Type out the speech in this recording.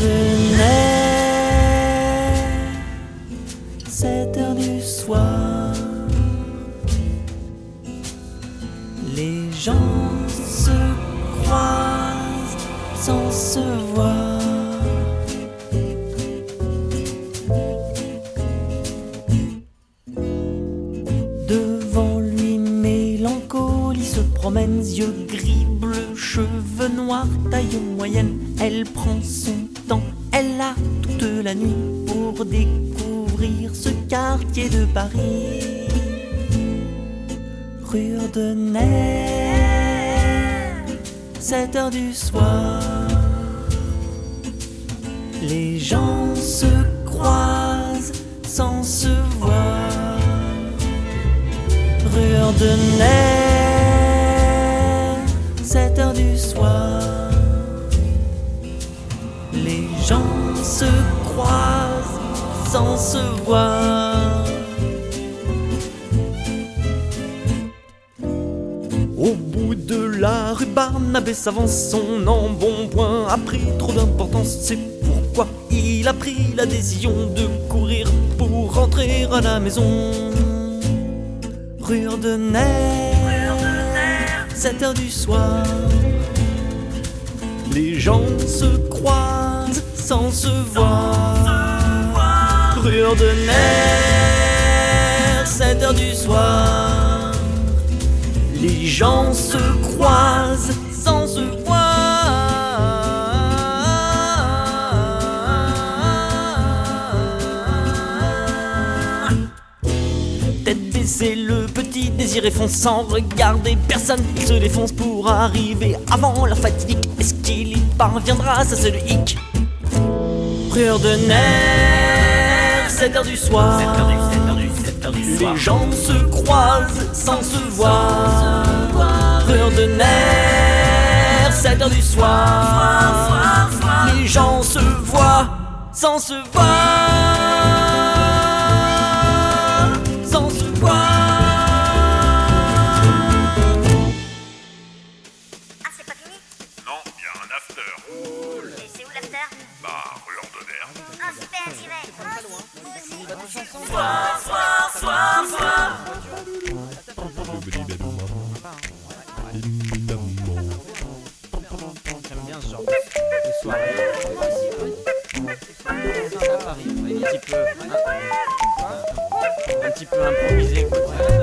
de neige, 7 heures du soir, les gens se croisent sans se voir. Devant lui, mélancolie se promène, yeux gris, bleus, cheveux noirs, taille moyenne. Elle prend son temps, elle a toute la nuit pour découvrir ce quartier de Paris. Rue de neige, 7 heures du soir, les gens se croisent sans se voir. Rue de neige, 7 heures du soir, les gens se croisent sans se voir. Au bout de la rue, Barnabé s'avance, son embonpoint a pris trop d'importance. C'est pourquoi il a pris la décision de courir pour rentrer à la maison. Rue de neige, 7 heures du soir, les gens se croisent sans se voir. Rue de neige, 7 heures du soir, les gens se croisent sans se voir. Tête baissée, le petit Désiré fonce sans regarder personne. Il se défonce pour arriver avant la fatidique. Est-ce qu'il y parviendra? Ça c'est le hic. Rue de neige, 7 heures du soir, les gens se croisent sans se voir. Rue de neige, 7 heures du soir, les gens se voient sans se voir. Sans se voir. Ah, c'est pas fini? Non, il y a un after. Et c'est où l'after? Bah, rue Ordonnaire. Ah, super, j'y vais. Moi aussi. J'aime bien ce genre de soirée. Ça arrive, un petit peu improvisé, quoi.